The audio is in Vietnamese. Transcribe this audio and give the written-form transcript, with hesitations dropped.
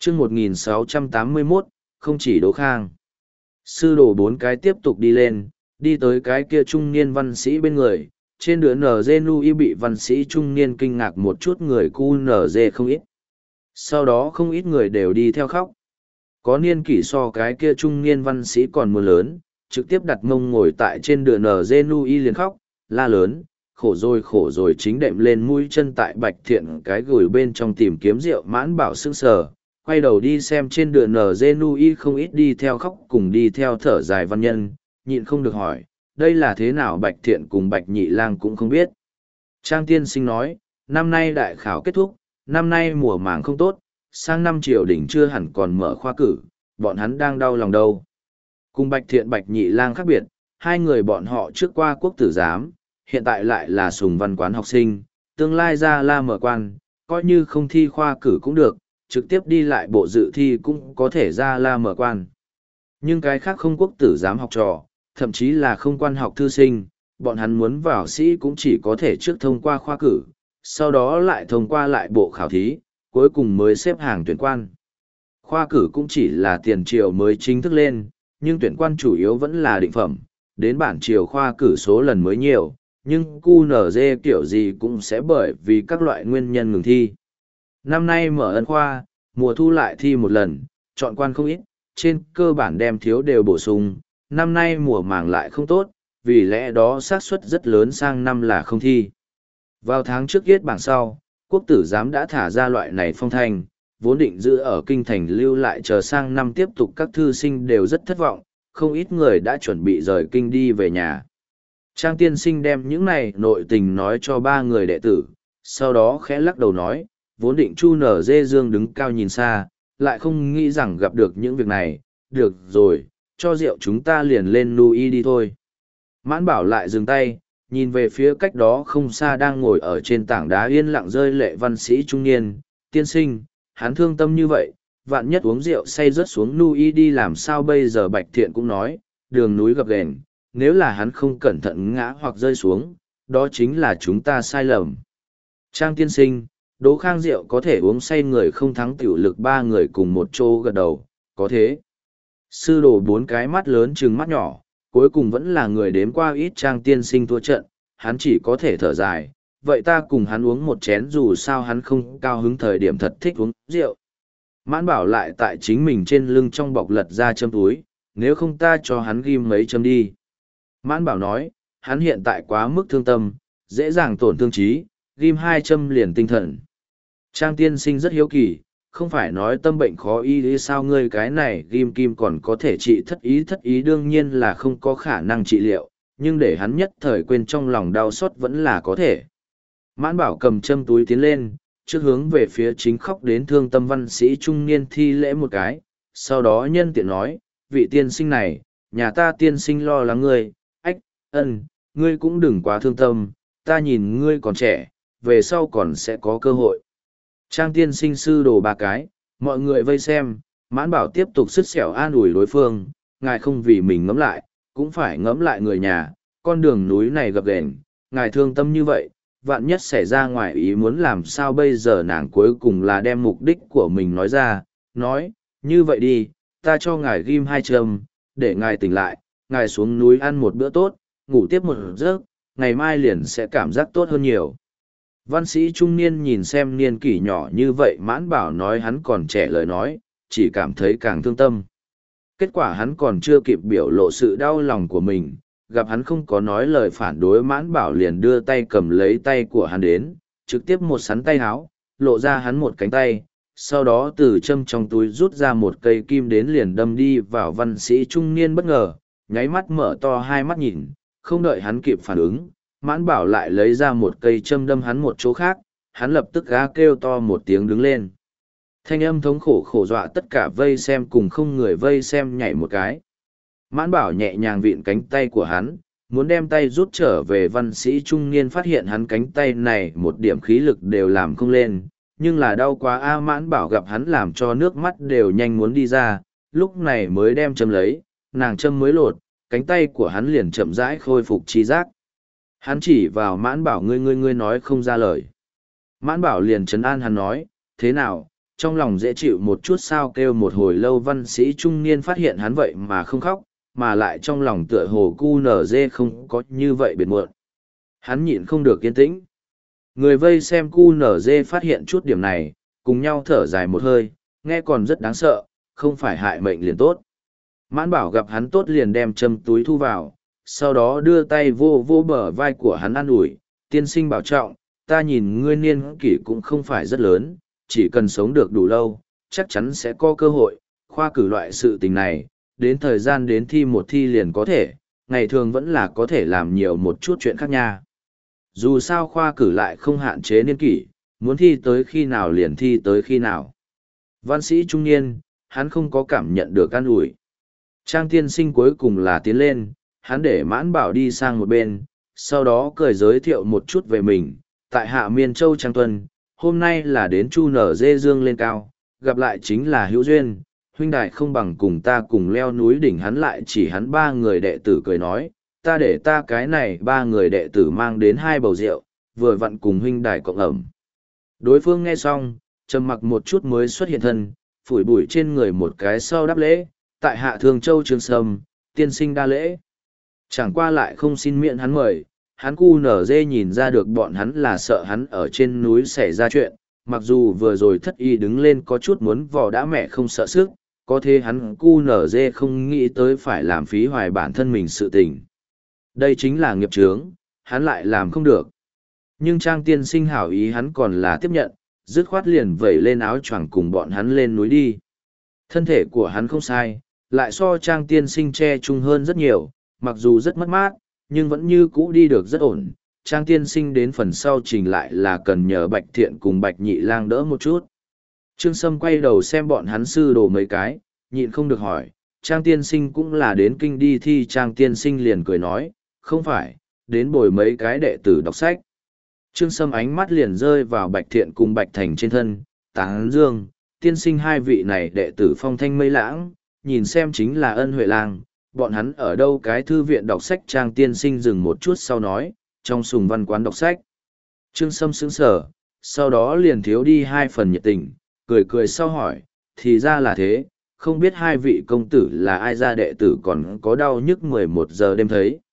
chương 1681, không chỉ Đỗ Khang. Sư đồ bốn cái tiếp tục đi lên, đi tới cái kia trung niên văn sĩ bên người. Trên đứa NG bị văn sĩ trung niên kinh ngạc một chút, người QNG không ít. Sau đó không ít người đều đi theo khóc. Có niên kỷ so cái kia trung niên văn sĩ còn mưa lớn, trực tiếp đặt mông ngồi tại trên đựa NG liền khóc, la lớn, khổ rồi chính đệm lên mũi chân tại Bạch Thiện cái gửi bên trong tìm kiếm rượu. Mãn Bảo sững sờ, quay đầu đi xem trên đựa NG không ít đi theo khóc cùng đi theo thở dài văn nhân, nhịn không được hỏi, đây là thế nào? Bạch Thiện cùng Bạch Nhị Lang cũng không biết. Trang tiên sinh nói, năm nay đại khảo kết thúc, năm nay mùa màng không tốt, sang năm triều đình chưa hẳn còn mở khoa cử, bọn hắn đang đau lòng đâu. Cùng Bạch Thiện Bạch Nhị Lang khác biệt, hai người bọn họ trước qua quốc tử giám, hiện tại lại là sùng văn quán học sinh, tương lai ra la mở quan, coi như không thi khoa cử cũng được, trực tiếp đi lại bộ dự thi cũng có thể ra la mở quan. Nhưng cái khác không quốc tử giám học trò, thậm chí là không quan học thư sinh, bọn hắn muốn vào sĩ cũng chỉ có thể trước thông qua khoa cử, sau đó lại thông qua lại bộ khảo thí, cuối cùng mới xếp hàng tuyển quan. Khoa cử cũng chỉ là tiền triều mới chính thức lên, nhưng tuyển quan chủ yếu vẫn là định phẩm, đến bản triều khoa cử số lần mới nhiều, nhưng QNZ kiểu gì cũng sẽ bởi vì các loại nguyên nhân ngừng thi. Năm nay mở ân khoa, mùa thu lại thi một lần, chọn quan không ít, trên cơ bản đem thiếu đều bổ sung, năm nay mùa màng lại không tốt, vì lẽ đó xác suất rất lớn sang năm là không thi. Vào tháng trước yết bảng sau, quốc tử giám đã thả ra loại này phong thanh, vốn định giữ ở kinh thành lưu lại chờ sang năm tiếp tục, các thư sinh đều rất thất vọng, không ít người đã chuẩn bị rời kinh đi về nhà. Trang tiên sinh đem những này nội tình nói cho ba người đệ tử, sau đó khẽ lắc đầu nói, vốn định Chu Nở Dê Dương đứng cao nhìn xa, lại không nghĩ rằng gặp được những việc này, được rồi, cho rượu chúng ta liền lên nuôi đi thôi. Mãn Bảo lại dừng tay, nhìn về phía cách đó không xa đang ngồi ở trên tảng đá yên lặng rơi lệ văn sĩ trung niên, tiên sinh, hắn thương tâm như vậy, vạn nhất uống rượu say rớt xuống nuôi đi làm sao bây giờ? Bạch Thiện cũng nói, đường núi gập ghềnh, nếu là hắn không cẩn thận ngã hoặc rơi xuống, đó chính là chúng ta sai lầm. Trang tiên sinh, Đỗ Khang rượu có thể uống say người không thắng tiểu lực, ba người cùng một chỗ gật đầu, có thế. Sư đồ bốn cái mắt lớn trừng mắt nhỏ, cuối cùng vẫn là người đếm qua ít. Trang tiên sinh thua trận, hắn chỉ có thể thở dài, vậy ta cùng hắn uống một chén, dù sao hắn không cao hứng thời điểm thật thích uống rượu. Mãn Bảo lại tại chính mình trên lưng trong bọc lật ra châm túi, nếu không ta cho hắn ghim mấy châm đi. Mãn Bảo nói, hắn hiện tại quá mức thương tâm, dễ dàng tổn thương trí, ghim 2 châm liền tinh thần. Trang tiên sinh rất hiếu kỳ, không phải nói tâm bệnh khó y sao ngươi cái này ghim kim còn có thể trị thất ý đương nhiên là không có khả năng trị liệu, nhưng để hắn nhất thời quên trong lòng đau xót vẫn là có thể. Mãn Bảo cầm châm túi tiến lên, trước hướng về phía chính khóc đến thương tâm văn sĩ trung niên thi lễ một cái, sau đó nhân tiện nói, vị tiên sinh này, nhà ta tiên sinh lo lắng ngươi, ngươi cũng đừng quá thương tâm, ta nhìn ngươi còn trẻ, về sau còn sẽ có cơ hội. Trang tiên sinh sư đồ ba cái, mọi người vây xem, Mãn Bảo tiếp tục sứt sẻo an ủi đối phương, ngài không vì mình ngẫm lại, cũng phải ngẫm lại người nhà, con đường núi này gập ghềnh, ngài thương tâm như vậy, vạn nhất xảy ra ngoài ý muốn làm sao bây giờ? Nàng cuối cùng là đem mục đích của mình nói ra, nói, như vậy đi, ta cho ngài ghim 2 châm, để ngài tỉnh lại, ngài xuống núi ăn một bữa tốt, ngủ tiếp một giấc, ngày mai liền sẽ cảm giác tốt hơn nhiều. Văn sĩ trung niên nhìn xem niên kỷ nhỏ như vậy, Mãn Bảo nói hắn còn trẻ lời nói, chỉ cảm thấy càng thương tâm. Kết quả hắn còn chưa kịp biểu lộ sự đau lòng của mình, gặp hắn không có nói lời phản đối, Mãn Bảo liền đưa tay cầm lấy tay của hắn đến, trực tiếp một sắn tay háo, lộ ra hắn một cánh tay, sau đó từ châm trong túi rút ra một cây kim đến liền đâm đi vào. Văn sĩ trung niên bất ngờ, nháy mắt mở to hai mắt nhìn, không đợi hắn kịp phản ứng, Mãn Bảo lại lấy ra một cây châm đâm hắn một chỗ khác, hắn lập tức gá kêu to một tiếng đứng lên. Thanh âm thống khổ dọa tất cả vây xem cùng không người vây xem nhảy một cái. Mãn Bảo nhẹ nhàng vịn cánh tay của hắn, muốn đem tay rút trở về. Văn sĩ trung niên phát hiện hắn cánh tay này một điểm khí lực đều làm không lên, nhưng là đau quá Mãn Bảo gặp hắn làm cho nước mắt đều nhanh muốn đi ra, lúc này mới đem châm lấy, nàng châm mới lột, cánh tay của hắn liền chậm rãi khôi phục trí giác. Hắn chỉ vào Mãn Bảo, ngươi nói không ra lời. Mãn Bảo liền trấn an hắn nói, thế nào, trong lòng dễ chịu một chút sao kêu một hồi lâu văn sĩ trung niên phát hiện hắn vậy mà không khóc, mà lại trong lòng tựa hồ cu nở dê không có như vậy biệt muộn. Hắn nhịn không được yên tĩnh. Người vây xem cu nở dê phát hiện chút điểm này, cùng nhau thở dài một hơi, nghe còn rất đáng sợ, không phải hại mệnh liền tốt. Mãn bảo gặp hắn tốt liền đem châm túi thu vào, sau đó đưa tay vô vô bờ vai của hắn an ủi, tiên sinh bảo trọng, ta nhìn ngươi niên kỷ cũng không phải rất lớn, chỉ cần sống được đủ lâu, chắc chắn sẽ có cơ hội, khoa cử loại sự tình này, đến thời gian đến thi một thi liền có thể, ngày thường vẫn là có thể làm nhiều một chút chuyện khác nha. Dù sao khoa cử lại không hạn chế niên kỷ, muốn thi tới khi nào liền thi tới khi nào. Văn sĩ trung niên, hắn không có cảm nhận được an ủi. Trang tiên sinh cuối cùng là tiến lên, hắn để mãn bảo đi sang một bên, sau đó cười giới thiệu một chút về mình. Tại hạ miên châu Trang Tuân, hôm nay là đến chu nở dê dương lên cao, gặp lại chính là hữu duyên, huynh đại không bằng cùng ta cùng leo núi đỉnh. Hắn lại chỉ hắn ba người đệ tử cười nói, ta để ta cái này ba người đệ tử mang đến hai bầu rượu, vừa vặn cùng huynh đài cộng ẩm. Đối phương nghe xong, trầm mặc một chút mới xuất hiện thân, phủi bụi trên người một cái sau đáp lễ, tại hạ Thường Châu Trường Sâm, tiên sinh đa lễ. Chẳng qua lại không xin miệng hắn mời, hắn cu nở dê nhìn ra được bọn hắn là sợ hắn ở trên núi xảy ra chuyện, mặc dù vừa rồi thất y đứng lên có chút muốn vò đã mẹ không sợ sức, có thế hắn cu nở dê không nghĩ tới phải làm phí hoài bản thân mình sự tình. Đây chính là nghiệp chướng, hắn lại làm không được. Nhưng Trang tiên sinh hảo ý hắn còn là tiếp nhận, dứt khoát liền vẩy lên áo choàng cùng bọn hắn lên núi đi. Thân thể của hắn không sai, lại so Trang tiên sinh che chung hơn rất nhiều, mặc dù rất mất mát, nhưng vẫn như cũ đi được rất ổn. Trang tiên sinh đến phần sau trình lại là cần nhờ Bạch Thiện cùng Bạch Nhị Lang đỡ một chút. Trương Sâm quay đầu xem bọn hắn sư đồ mấy cái, nhịn không được hỏi, Trang tiên sinh cũng là đến kinh đi thi. Trang tiên sinh liền cười nói, không phải, đến bồi mấy cái đệ tử đọc sách. Trương Sâm ánh mắt liền rơi vào Bạch Thiện cùng Bạch Thành trên thân, tán dương, tiên sinh hai vị này đệ tử phong thanh mây lãng, nhìn xem chính là Ân Huệ Lang, bọn hắn ở đâu cái thư viện đọc sách. Trang tiên sinh dừng một chút sau nói, trong sùng văn quán đọc sách. Trương Sâm sững sờ, sau đó liền thiếu đi hai phần nhiệt tình, cười cười sau hỏi, thì ra là thế, không biết hai vị công tử là ai ra đệ tử còn có đau nhức 11 giờ đêm thấy.